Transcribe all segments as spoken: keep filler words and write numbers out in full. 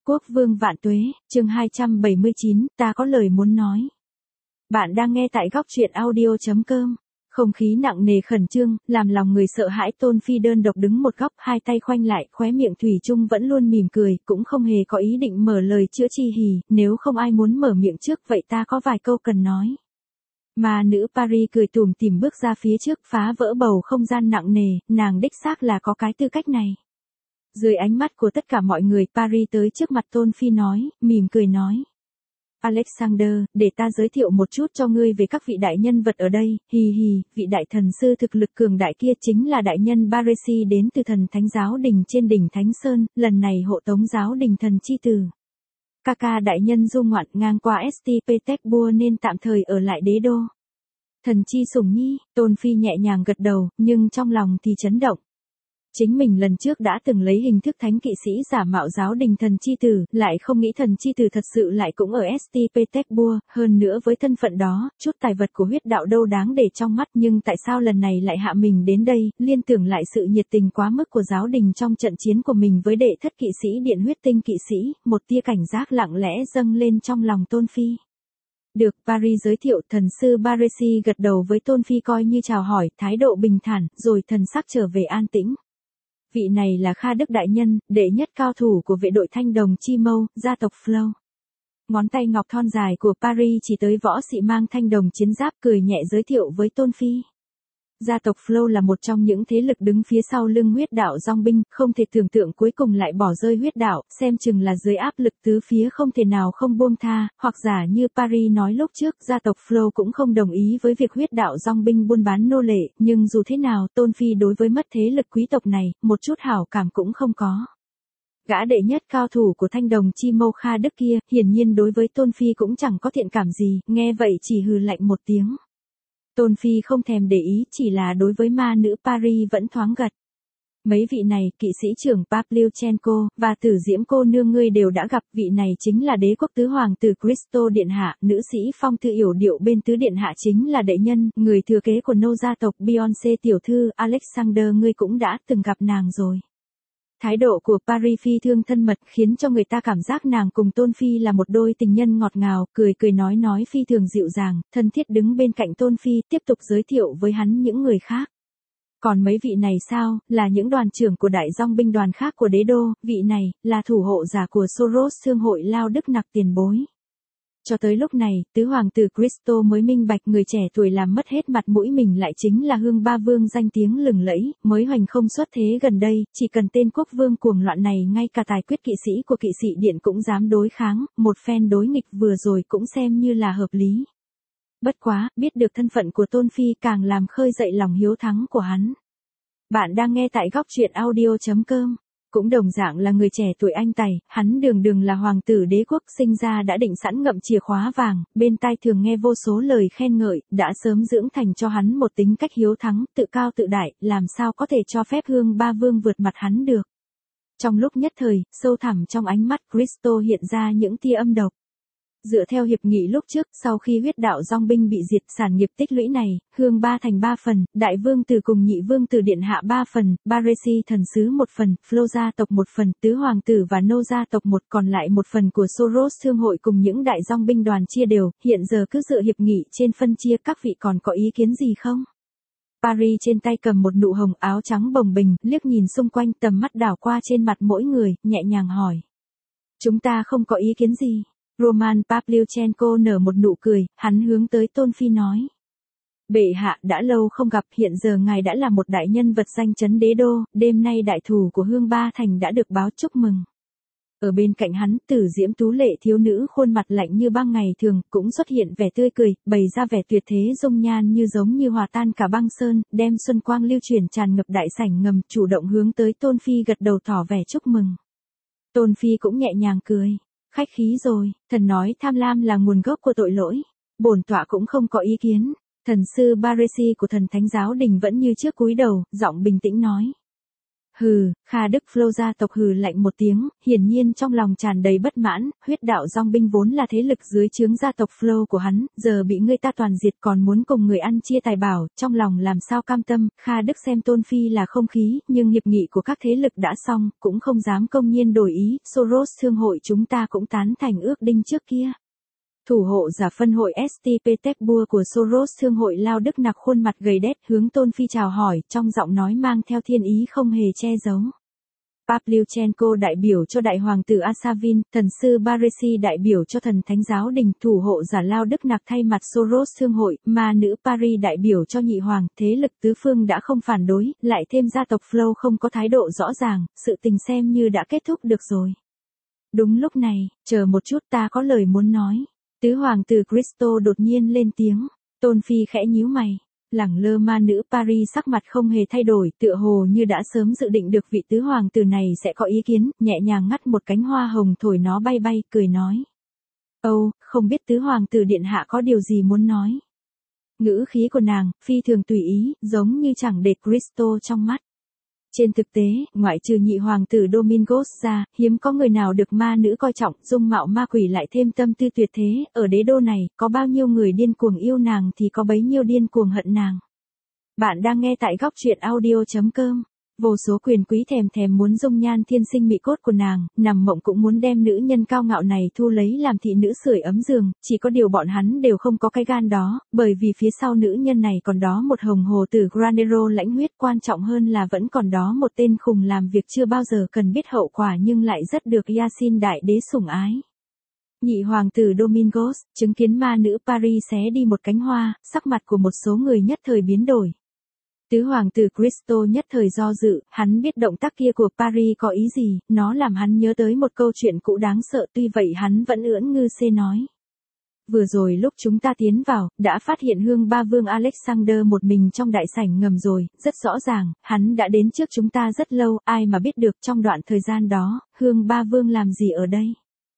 Quốc vương vạn tuế, chương hai trăm bảy mươi chín, ta có lời muốn nói. Bạn đang nghe tại góc truyện audio chấm com. Không khí nặng nề khẩn trương, làm lòng người sợ hãi. Tôn Phi đơn độc đứng một góc, hai tay khoanh lại, khóe miệng thủy chung vẫn luôn mỉm cười, cũng không hề có ý định mở lời chữa chi hì, nếu không ai muốn mở miệng trước vậy ta có vài câu cần nói. Mà nữ Paris cười tủm tỉm bước ra phía trước, phá vỡ bầu không gian nặng nề, nàng đích xác là có cái tư cách này. Dưới ánh mắt của tất cả mọi người, Paris tới trước mặt Tôn Phi nói, mỉm cười nói. Alexander, để ta giới thiệu một chút cho ngươi về các vị đại nhân vật ở đây, hì hì, vị đại thần sư thực lực cường đại kia chính là đại nhân Baresi đến từ thần thánh giáo đình trên đỉnh Thánh Sơn, lần này hộ tống giáo đình thần chi tử. Kaka đại nhân du ngoạn ngang qua St. Petersburg nên tạm thời ở lại đế đô. Thần chi sủng nhi, Tôn Phi nhẹ nhàng gật đầu, nhưng trong lòng thì chấn động. Chính mình lần trước đã từng lấy hình thức thánh kỵ sĩ giả mạo giáo đình thần chi tử, lại không nghĩ thần chi tử thật sự lại cũng ở St. Petersburg, hơn nữa với thân phận đó, chút tài vật của huyết đạo đâu đáng để trong mắt, nhưng tại sao lần này lại hạ mình đến đây, liên tưởng lại sự nhiệt tình quá mức của giáo đình trong trận chiến của mình với đệ thất kỵ sĩ điện huyết tinh kỵ sĩ, một tia cảnh giác lặng lẽ dâng lên trong lòng Tôn Phi. Được, Paris giới thiệu. Thần sư Baresi gật đầu với Tôn Phi coi như chào hỏi, thái độ bình thản, rồi thần sắc trở về an tĩnh. Vị này là Kha Đức đại nhân, đệ nhất cao thủ của vệ đội Thanh Đồng Chi Mâu, gia tộc Flow. Ngón tay ngọc thon dài của Paris chỉ tới võ sĩ mang thanh đồng chiến giáp, cười nhẹ giới thiệu với Tôn Phi. Gia tộc Flow là một trong những thế lực đứng phía sau lưng huyết đạo dòng binh, không thể tưởng tượng cuối cùng lại bỏ rơi huyết đạo, xem chừng là dưới áp lực tứ phía không thể nào không buông tha, hoặc giả như Paris nói lúc trước, gia tộc Flow cũng không đồng ý với việc huyết đạo dòng binh buôn bán nô lệ, nhưng dù thế nào Tôn Phi đối với mất thế lực quý tộc này, một chút hảo cảm cũng không có. Gã đệ nhất cao thủ của Thanh Đồng Chi Mâu Kha Đức kia, hiển nhiên đối với Tôn Phi cũng chẳng có thiện cảm gì, nghe vậy chỉ hừ lạnh một tiếng. Tôn Phi không thèm để ý, chỉ là đối với ma nữ Paris vẫn thoáng gật. Mấy vị này, kỵ sĩ trưởng Pavlyuchenko, và tử diễm cô nương ngươi đều đã gặp, vị này chính là đế quốc tứ hoàng tử Christo điện hạ, nữ sĩ phong thư yểu điệu bên tứ điện hạ chính là đệ nhân, người thừa kế của nô gia tộc Beyoncé tiểu thư, Alexander ngươi cũng đã từng gặp nàng rồi. Thái độ của Paris phi thương thân mật khiến cho người ta cảm giác nàng cùng Tôn Phi là một đôi tình nhân ngọt ngào, cười cười nói nói phi thường dịu dàng, thân thiết đứng bên cạnh Tôn Phi, tiếp tục giới thiệu với hắn những người khác. Còn mấy vị này sao, là những đoàn trưởng của đại dòng binh đoàn khác của đế đô, vị này, là thủ hộ giả của Soros thương hội Lao Đức Nặc tiền bối. Cho tới lúc này, tứ hoàng tử Christo mới minh bạch người trẻ tuổi làm mất hết mặt mũi mình lại chính là Hương Ba Vương danh tiếng lừng lẫy, mới hoành không xuất thế gần đây, chỉ cần tên quốc vương cuồng loạn này ngay cả tài quyết kỵ sĩ của kỵ sĩ điện cũng dám đối kháng, một phen đối nghịch vừa rồi cũng xem như là hợp lý. Bất quá, biết được thân phận của Tôn Phi càng làm khơi dậy lòng hiếu thắng của hắn. Bạn đang nghe tại góc truyện audio chấm com. Cũng đồng dạng là người trẻ tuổi anh tài, hắn đường đường là hoàng tử đế quốc sinh ra đã định sẵn ngậm chìa khóa vàng, bên tai thường nghe vô số lời khen ngợi, đã sớm dưỡng thành cho hắn một tính cách hiếu thắng, tự cao tự đại, làm sao có thể cho phép Hương Ba Vương vượt mặt hắn được. Trong lúc nhất thời, sâu thẳm trong ánh mắt Christo hiện ra những tia âm độc. Dựa theo hiệp nghị lúc trước, sau khi huyết đạo dòng binh bị diệt, sản nghiệp tích lũy này, Hương ba thành ba phần, đại vương tử cùng nhị vương tử điện hạ ba phần, Baresi thần sứ một phần, Flo gia tộc một phần, tứ hoàng tử và nô gia tộc một, còn lại một phần của Soros thương hội cùng những đại dòng binh đoàn chia đều, hiện giờ cứ dựa hiệp nghị trên phân chia, các vị còn có ý kiến gì không? Paris trên tay cầm một nụ hồng, áo trắng bồng bềnh, liếc nhìn xung quanh, tầm mắt đảo qua trên mặt mỗi người, nhẹ nhàng hỏi. Chúng ta không có ý kiến gì. Roman Pavlyuchenko nở một nụ cười, hắn hướng tới Tôn Phi nói. Bệ hạ đã lâu không gặp, hiện giờ ngài đã là một đại nhân vật danh chấn đế đô, đêm nay đại thủ của Hương Ba Thành đã được báo chúc mừng. Ở bên cạnh hắn, tử diễm tú lệ thiếu nữ khuôn mặt lạnh như băng ngày thường, cũng xuất hiện vẻ tươi cười, bày ra vẻ tuyệt thế dung nhan như giống như hòa tan cả băng sơn, đem xuân quang lưu chuyển tràn ngập đại sảnh ngầm, chủ động hướng tới Tôn Phi gật đầu tỏ vẻ chúc mừng. Tôn Phi cũng nhẹ nhàng cười. Khách khí rồi, thần nói tham lam là nguồn gốc của tội lỗi. Bổn tọa cũng không có ý kiến. Thần sư Baresi của thần thánh giáo đình vẫn như trước cúi đầu, giọng bình tĩnh nói. Hừ, Kha Đức Flo gia tộc hừ lạnh một tiếng, hiển nhiên trong lòng tràn đầy bất mãn, huyết đạo dòng binh vốn là thế lực dưới trướng gia tộc Flo của hắn, giờ bị người ta toàn diệt còn muốn cùng người ăn chia tài bảo, trong lòng làm sao cam tâm, Kha Đức xem Tôn Phi là không khí, nhưng hiệp nghị của các thế lực đã xong, cũng không dám công nhiên đổi ý, Soros thương hội chúng ta cũng tán thành ước đinh trước kia. Thủ hộ giả phân hội ét tê Petersburg của Soros thương hội Lao Đức Nặc khuôn mặt gầy đét hướng Tôn Phi chào hỏi, trong giọng nói mang theo thiên ý không hề che giấu. Pavlyuchenko đại biểu cho đại hoàng tử Asavin, thần sư Baresi đại biểu cho thần thánh giáo đình, thủ hộ giả Lao Đức Nặc thay mặt Soros thương hội, ma nữ Paris đại biểu cho nhị hoàng, thế lực tứ phương đã không phản đối, lại thêm gia tộc Flo không có thái độ rõ ràng, sự tình xem như đã kết thúc được rồi. Đúng lúc này, chờ một chút ta có lời muốn nói. Tứ hoàng tử Cristo đột nhiên lên tiếng, Tôn Phi khẽ nhíu mày, lẳng lơ ma nữ Paris sắc mặt không hề thay đổi, tựa hồ như đã sớm dự định được vị tứ hoàng tử này sẽ có ý kiến, nhẹ nhàng ngắt một cánh hoa hồng thổi nó bay bay, cười nói. Âu, không biết tứ hoàng tử điện hạ có điều gì muốn nói. Ngữ khí của nàng, phi thường tùy ý, giống như chẳng để Cristo trong mắt. Trên thực tế, ngoại trừ nhị hoàng tử Domingos ra, hiếm có người nào được ma nữ coi trọng, dung mạo ma quỷ lại thêm tâm tư tuyệt thế, ở đế đô này, có bao nhiêu người điên cuồng yêu nàng thì có bấy nhiêu điên cuồng hận nàng. Bạn đang nghe tại góc truyện audio chấm com. Vô số quyền quý thèm thèm muốn dung nhan thiên sinh mị cốt của nàng, nằm mộng cũng muốn đem nữ nhân cao ngạo này thu lấy làm thị nữ sưởi ấm giường, chỉ có điều bọn hắn đều không có cái gan đó, bởi vì phía sau nữ nhân này còn đó một hồng hồ tử Granero lãnh huyết, quan trọng hơn là vẫn còn đó một tên khùng làm việc chưa bao giờ cần biết hậu quả nhưng lại rất được Yasin đại đế sủng ái. Nhị hoàng tử Domingos, chứng kiến ma nữ Paris xé đi một cánh hoa, sắc mặt của một số người nhất thời biến đổi. Tứ hoàng tử Cristo nhất thời do dự, hắn biết động tác kia của Paris có ý gì, nó làm hắn nhớ tới một câu chuyện cũ đáng sợ, tuy vậy hắn vẫn ưỡn ngư xê nói. Vừa rồi lúc chúng ta tiến vào, đã phát hiện hương ba vương Alexander một mình trong đại sảnh ngầm rồi, rất rõ ràng, hắn đã đến trước chúng ta rất lâu, ai mà biết được trong đoạn thời gian đó, hương ba vương làm gì ở đây.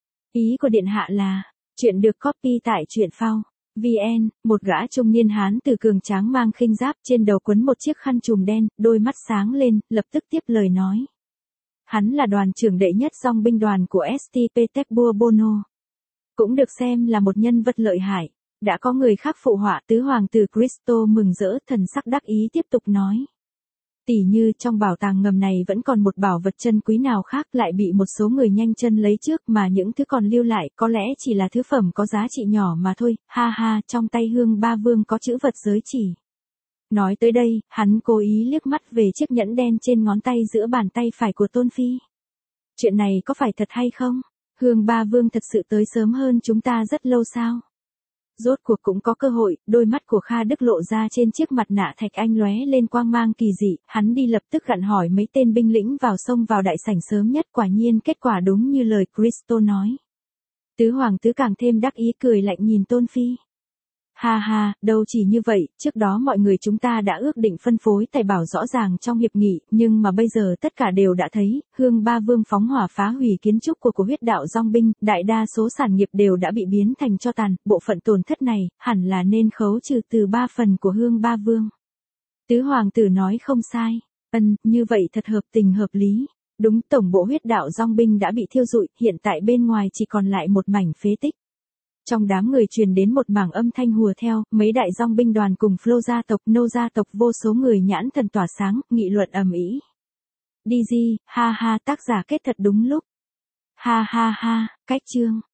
Ý của điện hạ là, chuyện được copy tại truyện phao. vê en, một gã trung niên hán từ cường tráng mang khinh giáp, trên đầu quấn một chiếc khăn trùm đen, đôi mắt sáng lên, lập tức tiếp lời nói. Hắn là đoàn trưởng đệ nhất dòng binh đoàn của ét tê Petersburg Bono. Cũng được xem là một nhân vật lợi hại. Đã có người khác phụ họa, tứ hoàng tử Cristo mừng rỡ, thần sắc đắc ý tiếp tục nói. Tỉ như trong bảo tàng ngầm này vẫn còn một bảo vật chân quý nào khác lại bị một số người nhanh chân lấy trước, mà những thứ còn lưu lại có lẽ chỉ là thứ phẩm có giá trị nhỏ mà thôi, ha ha, trong tay hương ba vương có chữ vật giới chỉ. Nói tới đây, hắn cố ý liếc mắt về chiếc nhẫn đen trên ngón tay giữa bàn tay phải của Tôn Phi. Chuyện này có phải thật hay không? Hương ba vương thật sự tới sớm hơn chúng ta rất lâu sao? Rốt cuộc cũng có cơ hội, đôi mắt của Kha Đức lộ ra trên chiếc mặt nạ thạch anh lóe lên quang mang kỳ dị, hắn đi lập tức gặn hỏi mấy tên binh lĩnh vào sông vào đại sảnh sớm nhất, quả nhiên kết quả đúng như lời Cristo nói. Tứ hoàng tứ càng thêm đắc ý cười lạnh nhìn Tôn Phi. Ha ha, đâu chỉ như vậy, trước đó mọi người chúng ta đã ước định phân phối tài bảo rõ ràng trong hiệp nghị, nhưng mà bây giờ tất cả đều đã thấy, hương ba vương phóng hỏa phá hủy kiến trúc của của huyết đạo dòng binh, đại đa số sản nghiệp đều đã bị biến thành tro tàn, bộ phận tổn thất này, hẳn là nên khấu trừ từ ba phần của hương ba vương. Tứ hoàng tử nói không sai, ân, như vậy thật hợp tình hợp lý. Đúng, tổng bộ huyết đạo dòng binh đã bị thiêu rụi, hiện tại bên ngoài chỉ còn lại một mảnh phế tích. Trong đám người truyền đến một mảng âm thanh hùa theo, mấy đại dòng binh đoàn cùng Flo gia tộc, Nô gia tộc, vô số người nhãn thần tỏa sáng, nghị luận ầm ĩ. đê giê, ha ha, tác giả kết thật đúng lúc. Ha ha ha, cách chương.